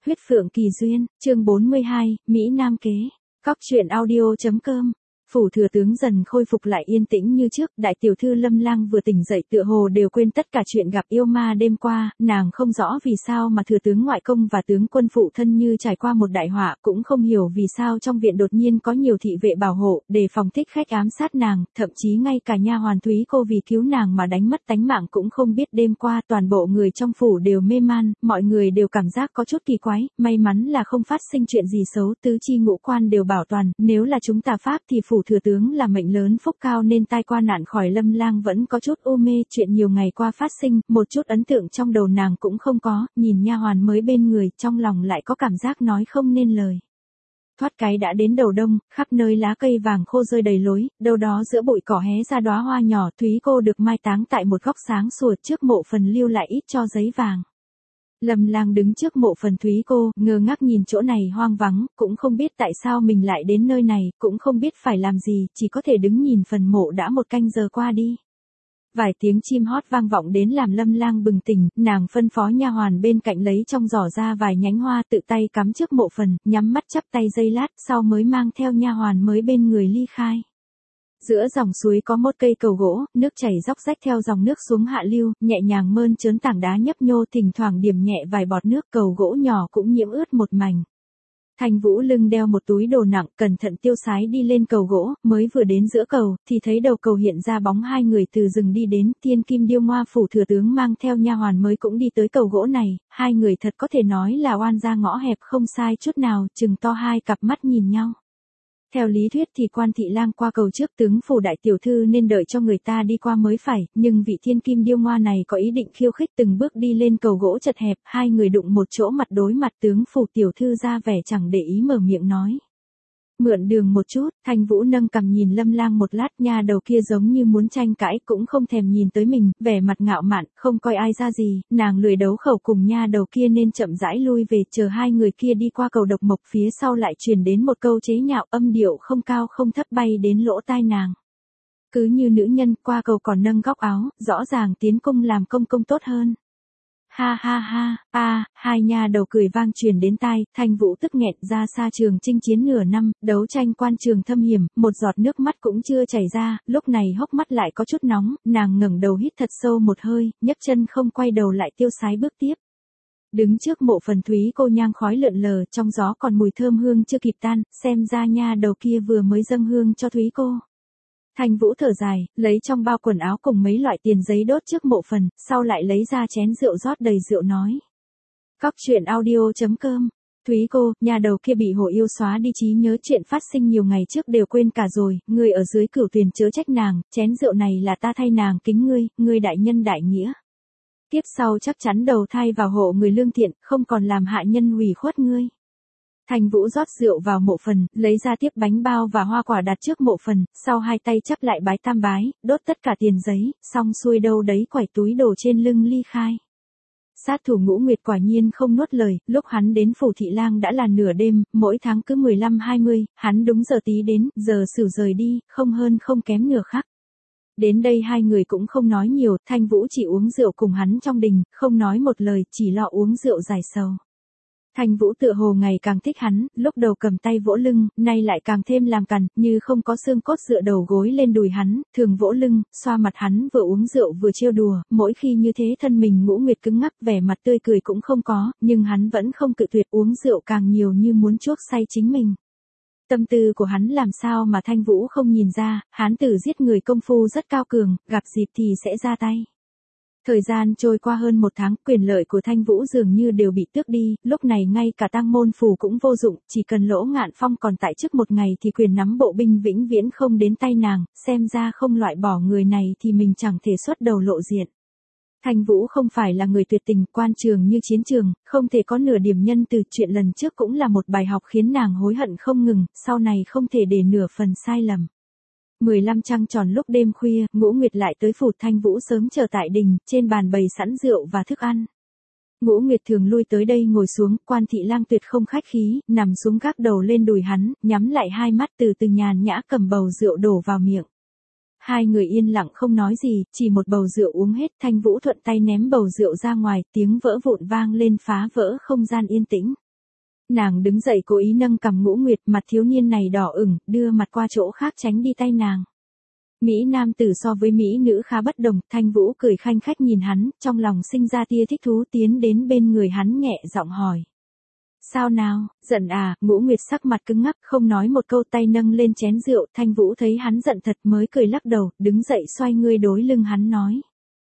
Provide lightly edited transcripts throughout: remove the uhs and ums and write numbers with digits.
Huyết Phượng Kỳ Duyên, chương 42, Mỹ Nam Kế. Cóc truyện audio.com. Phủ thừa tướng dần khôi phục lại yên tĩnh như trước, đại tiểu thư Lâm Lang vừa tỉnh dậy tựa hồ đều quên tất cả chuyện gặp yêu ma đêm qua, nàng không rõ vì sao mà thừa tướng ngoại công và tướng quân phụ thân như trải qua một đại họa, cũng không hiểu vì sao trong viện đột nhiên có nhiều thị vệ bảo hộ, để phòng thích khách ám sát nàng, thậm chí ngay cả nha hoàn Thúy cô vì cứu nàng mà đánh mất tánh mạng cũng không biết. Đêm qua toàn bộ người trong phủ đều mê man, mọi người đều cảm giác có chút kỳ quái, may mắn là không phát sinh chuyện gì xấu, tứ chi ngũ quan đều bảo toàn, nếu là chúng tà pháp thì phủ thừa tướng là mệnh lớn phúc cao nên tai qua nạn khỏi. Lâm Lang vẫn có chút u mê, chuyện nhiều ngày qua phát sinh, một chút ấn tượng trong đầu nàng cũng không có, nhìn nha hoàn mới bên người, trong lòng lại có cảm giác nói không nên lời. Thoát cái đã đến đầu đông, khắp nơi lá cây vàng khô rơi đầy lối, đâu đó giữa bụi cỏ hé ra đóa hoa nhỏ. Thúy cô được mai táng tại một góc sáng sủa trước mộ phần, lưu lại ít cho giấy vàng. Lâm Lang đứng trước mộ phần Thúy cô, ngơ ngác nhìn chỗ này hoang vắng, cũng không biết tại sao mình lại đến nơi này, cũng không biết phải làm gì, chỉ có thể đứng nhìn phần mộ đã một canh giờ qua đi. Vài tiếng chim hót vang vọng đến làm Lâm Lang bừng tỉnh, nàng phân phó nha hoàn bên cạnh lấy trong giỏ ra vài nhánh hoa, tự tay cắm trước mộ phần, nhắm mắt chắp tay giây lát, sau mới mang theo nha hoàn mới bên người ly khai. Giữa dòng suối có một cây cầu gỗ, nước chảy róc rách theo dòng nước xuống hạ lưu, nhẹ nhàng mơn trớn tảng đá nhấp nhô, thỉnh thoảng điểm nhẹ vài bọt nước, cầu gỗ nhỏ cũng nhiễm ướt một mảnh. Thanh Vũ lưng đeo một túi đồ nặng, cẩn thận tiêu sái đi lên cầu gỗ, mới vừa đến giữa cầu, thì thấy đầu cầu hiện ra bóng hai người từ rừng đi đến. Thiên Kim Điêu Ngoa phủ thừa tướng mang theo nha hoàn mới cũng đi tới cầu gỗ này, hai người thật có thể nói là oan gia ngõ hẹp không sai chút nào, chừng to hai cặp mắt nhìn nhau. Theo lý thuyết thì Quan Thị Lang qua cầu trước, tướng phủ đại tiểu thư nên đợi cho người ta đi qua mới phải, nhưng vị Thiên Kim Điêu Ngoa này có ý định khiêu khích, từng bước đi lên cầu gỗ chật hẹp, hai người đụng một chỗ mặt đối mặt. Tướng phủ tiểu thư ra vẻ chẳng để ý mở miệng nói: "Mượn đường một chút." Thanh Vũ nâng cằm nhìn Lâm Lang một lát, nha đầu kia giống như muốn tranh cãi, cũng không thèm nhìn tới mình, vẻ mặt ngạo mạn, không coi ai ra gì. Nàng lười đấu khẩu cùng nha đầu kia nên chậm rãi lui về, chờ hai người kia đi qua cầu độc mộc, phía sau lại truyền đến một câu chế nhạo, âm điệu không cao không thấp bay đến lỗ tai nàng. Cứ như nữ nhân qua cầu còn nâng góc áo, rõ ràng tiến cung làm công công tốt hơn. Ha ha ha, hai nha đầu cười vang truyền đến tai. Thanh Vũ tức nghẹn, ra xa trường chinh chiến nửa năm, đấu tranh quan trường thâm hiểm, một giọt nước mắt cũng chưa chảy ra, lúc này hốc mắt lại có chút nóng, nàng ngẩng đầu hít thật sâu một hơi, nhấc chân không quay đầu lại tiêu sái bước tiếp. Đứng trước mộ phần Thúy cô, nhang khói lượn lờ, trong gió còn mùi thơm hương chưa kịp tan, xem ra nha đầu kia vừa mới dâng hương cho Thúy cô. Thanh Vũ thở dài, lấy trong bao quần áo cùng mấy loại tiền giấy đốt trước mộ phần, sau lại lấy ra chén rượu rót đầy rượu nói: "Cóc truyện audio.com. Thúy cô, nhà đầu kia bị hổ yêu xóa đi trí nhớ, chuyện phát sinh nhiều ngày trước đều quên cả rồi, ngươi ở dưới Cửu Tuyền chớ trách nàng, chén rượu này là ta thay nàng kính ngươi đại nhân đại nghĩa. Tiếp sau chắc chắn đầu thai vào hộ người lương thiện, không còn làm hạ nhân hủy khuất ngươi." Thanh Vũ rót rượu vào mộ phần, lấy ra tiếp bánh bao và hoa quả đặt trước mộ phần, sau hai tay chắp lại bái tam bái, đốt tất cả tiền giấy, xong xuôi đâu đấy quải túi đồ trên lưng ly khai. Sát thủ Ngũ Nguyệt quả nhiên không nuốt lời, lúc hắn đến phủ thị lang đã là nửa đêm, mỗi tháng cứ 15-20, hắn đúng giờ tí đến, giờ sửu rời đi, không hơn không kém nửa khắc. Đến đây hai người cũng không nói nhiều, Thanh Vũ chỉ uống rượu cùng hắn trong đình, không nói một lời, chỉ lo uống rượu giải sầu. Thanh Vũ tựa hồ ngày càng thích hắn, lúc đầu cầm tay vỗ lưng, nay lại càng thêm làm cằn, như không có xương cốt dựa đầu gối lên đùi hắn, thường vỗ lưng, xoa mặt hắn, vừa uống rượu vừa trêu đùa, mỗi khi như thế thân mình Ngũ Nguyệt cứng ngắc, vẻ mặt tươi cười cũng không có, nhưng hắn vẫn không cự tuyệt, uống rượu càng nhiều như muốn chuốc say chính mình. Tâm tư của hắn làm sao mà Thanh Vũ không nhìn ra, hán tử giết người công phu rất cao cường, gặp dịp thì sẽ ra tay. Thời gian trôi qua hơn một tháng, quyền lợi của Thanh Vũ dường như đều bị tước đi, lúc này ngay cả tang môn phủ cũng vô dụng, chỉ cần Lỗ Ngạn Phong còn tại chức một ngày thì quyền nắm bộ binh vĩnh viễn không đến tay nàng, xem ra không loại bỏ người này thì mình chẳng thể xuất đầu lộ diện. Thanh Vũ không phải là người tuyệt tình, quan trường như chiến trường, không thể có nửa điểm nhân từ, chuyện lần trước cũng là một bài học khiến nàng hối hận không ngừng, sau này không thể để nửa phần sai lầm. 15 trăng tròn lúc đêm khuya, Ngũ Nguyệt lại tới phủ. Thanh Vũ sớm chờ tại đình, trên bàn bày sẵn rượu và thức ăn. Ngũ Nguyệt thường lui tới đây ngồi xuống, Quan Thị Lang tuyệt không khách khí, nằm xuống gác đầu lên đùi hắn, nhắm lại hai mắt, từ từ nhàn nhã cầm bầu rượu đổ vào miệng. Hai người yên lặng không nói gì, chỉ một bầu rượu uống hết, Thanh Vũ thuận tay ném bầu rượu ra ngoài, tiếng vỡ vụn vang lên phá vỡ không gian yên tĩnh. Nàng đứng dậy cố ý nâng cằm Ngũ Nguyệt, mặt thiếu niên này đỏ ửng, đưa mặt qua chỗ khác tránh đi tay nàng. Mỹ nam tử so với mỹ nữ khá bất đồng, Thanh Vũ cười khanh khách nhìn hắn, trong lòng sinh ra tia thích thú tiến đến bên người hắn nhẹ giọng hỏi. Sao nào, giận à, Ngũ Nguyệt sắc mặt cứng ngắc không nói một câu, tay nâng lên chén rượu, Thanh Vũ thấy hắn giận thật mới cười lắc đầu, đứng dậy xoay người đối lưng hắn nói.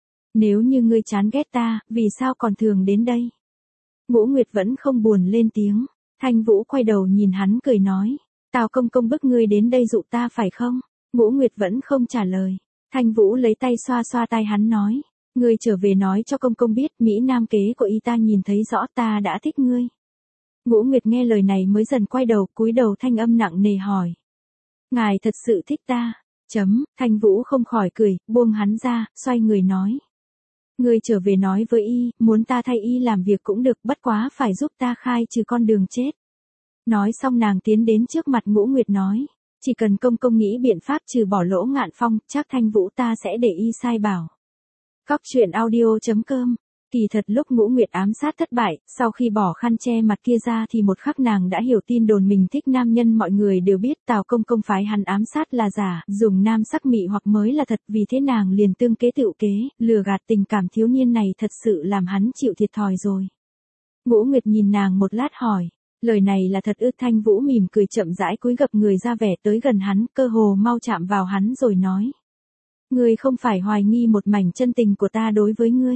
Nếu như ngươi chán ghét ta, vì sao còn thường đến đây? Ngũ Nguyệt vẫn không buồn lên tiếng, Thanh Vũ quay đầu nhìn hắn cười nói. Tào công công bức ngươi đến đây dụ ta phải không? Ngũ Nguyệt vẫn không trả lời. Thanh Vũ lấy tay xoa xoa tai hắn nói. Ngươi trở về nói cho công công biết Mỹ Nam kế của y ta nhìn thấy rõ ta đã thích ngươi. Ngũ Nguyệt nghe lời này mới dần quay đầu, cúi đầu thanh âm nặng nề hỏi. Ngài thật sự thích ta? Thanh Vũ không khỏi cười, buông hắn ra, xoay người nói. Ngươi trở về nói với y, muốn ta thay y làm việc cũng được, bất quá phải giúp ta khai trừ con đường chết. Nói xong nàng tiến đến trước mặt Ngũ Nguyệt nói. Chỉ cần công công nghĩ biện pháp trừ bỏ Lỗ Ngạn Phong, chắc Thanh Vũ ta sẽ để y sai bảo. Cóc truyện audio.com. Kỳ thật lúc Ngũ Nguyệt ám sát thất bại, sau khi bỏ khăn che mặt kia ra thì một khắc nàng đã hiểu tin đồn mình thích nam nhân mọi người đều biết Tào công công phái hắn ám sát là giả, dùng nam sắc mị hoặc mới là thật, vì thế nàng liền tương kế tựu kế, lừa gạt tình cảm thiếu niên này thật sự làm hắn chịu thiệt thòi rồi. Ngũ Nguyệt nhìn nàng một lát hỏi. Lời này là thật ư? Thanh Vũ mỉm cười chậm rãi cúi gập người ra vẻ tới gần hắn, cơ hồ mau chạm vào hắn rồi nói. Ngươi không phải hoài nghi một mảnh chân tình của ta đối với ngươi.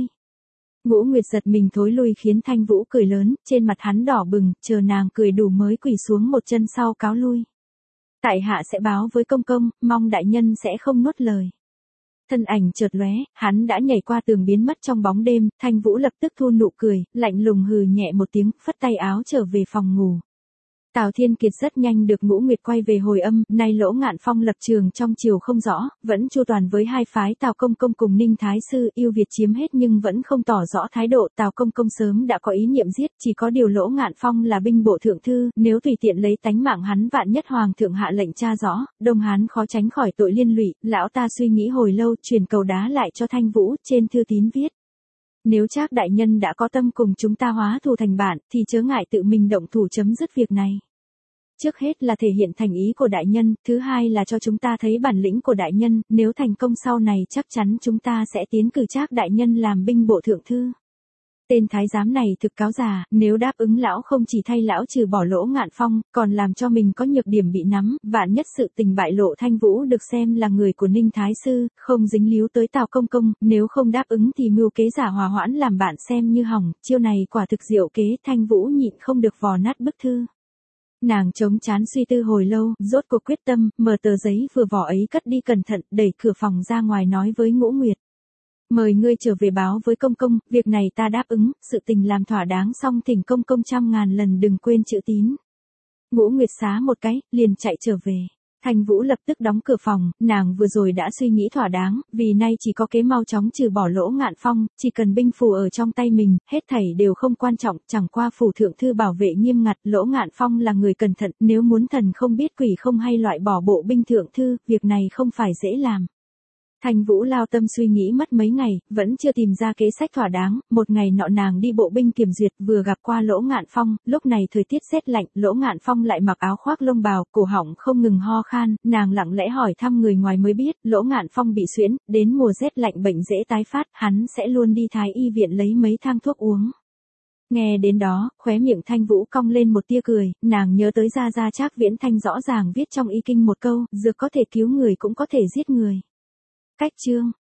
Ngũ Nguyệt giật mình thối lui khiến Thanh Vũ cười lớn, trên mặt hắn đỏ bừng, chờ nàng cười đủ mới quỳ xuống một chân sau cáo lui. Tại hạ sẽ báo với công công, mong đại nhân sẽ không nuốt lời. Thân ảnh chợt lóe, hắn đã nhảy qua tường biến mất trong bóng đêm, Thanh Vũ lập tức thu nụ cười, lạnh lùng hừ nhẹ một tiếng, phất tay áo trở về phòng ngủ. Tào Thiên Kiệt rất nhanh được Ngũ Nguyệt quay về hồi âm, nay Lỗ Ngạn Phong lập trường trong triều không rõ, vẫn chu toàn với hai phái Tào công công cùng Ninh Thái sư, yêu Việt chiếm hết nhưng vẫn không tỏ rõ thái độ, Tào công công sớm đã có ý niệm giết, chỉ có điều Lỗ Ngạn Phong là binh bộ thượng thư, nếu tùy tiện lấy tánh mạng hắn vạn nhất hoàng thượng hạ lệnh tra rõ, Đông Hán khó tránh khỏi tội liên lụy, lão ta suy nghĩ hồi lâu, truyền cầu đá lại cho Thanh Vũ, trên thư tín viết. Nếu Trác đại nhân đã có tâm cùng chúng ta hóa thù thành bạn, thì chớ ngại tự mình động thủ chấm dứt việc này. Trước hết là thể hiện thành ý của đại nhân, thứ hai là cho chúng ta thấy bản lĩnh của đại nhân, nếu thành công sau này chắc chắn chúng ta sẽ tiến cử Trác đại nhân làm binh bộ thượng thư. Tên thái giám này thực cáo già, nếu đáp ứng lão không chỉ thay lão trừ bỏ Lỗ Ngạn Phong, còn làm cho mình có nhược điểm bị nắm, vạn nhất sự tình bại lộ. Thanh Vũ được xem là người của Ninh Thái sư, không dính líu tới Tào công công, nếu không đáp ứng thì mưu kế giả hòa hoãn làm bạn xem như hỏng, chiêu này quả thực diệu kế. Thanh Vũ nhịn không được vò nát bức thư. Nàng chống chán suy tư hồi lâu, rốt cuộc quyết tâm, mở tờ giấy vừa vỏ ấy cất đi cẩn thận, đẩy cửa phòng ra ngoài nói với Ngũ Nguyệt. Mời ngươi trở về báo với công công, việc này ta đáp ứng, sự tình làm thỏa đáng xong thỉnh công công 100.000 lần đừng quên chữ tín. Ngũ Nguyệt xá một cái, liền chạy trở về. Thanh Vũ lập tức đóng cửa phòng, nàng vừa rồi đã suy nghĩ thỏa đáng, vì nay chỉ có kế mau chóng trừ bỏ Lỗ Ngạn Phong, chỉ cần binh phù ở trong tay mình, hết thảy đều không quan trọng, chẳng qua phủ thượng thư bảo vệ nghiêm ngặt, Lỗ Ngạn Phong là người cẩn thận, nếu muốn thần không biết quỷ không hay loại bỏ bộ binh thượng thư, việc này không phải dễ làm. Thanh Vũ lao tâm suy nghĩ mất mấy ngày, vẫn chưa tìm ra kế sách thỏa đáng, một ngày nọ nàng đi bộ binh kiểm duyệt vừa gặp qua Lỗ Ngạn Phong, lúc này thời tiết rét lạnh, Lỗ Ngạn Phong lại mặc áo khoác lông bào, cổ họng không ngừng ho khan, nàng lặng lẽ hỏi thăm người ngoài mới biết, Lỗ Ngạn Phong bị suyễn, đến mùa rét lạnh bệnh dễ tái phát, hắn sẽ luôn đi Thái y viện lấy mấy thang thuốc uống. Nghe đến đó, khóe miệng Thanh Vũ cong lên một tia cười, nàng nhớ tới Gia Trác Viễn Thanh rõ ràng viết trong y kinh một câu, dược có thể cứu người cũng có thể giết người. Cách chương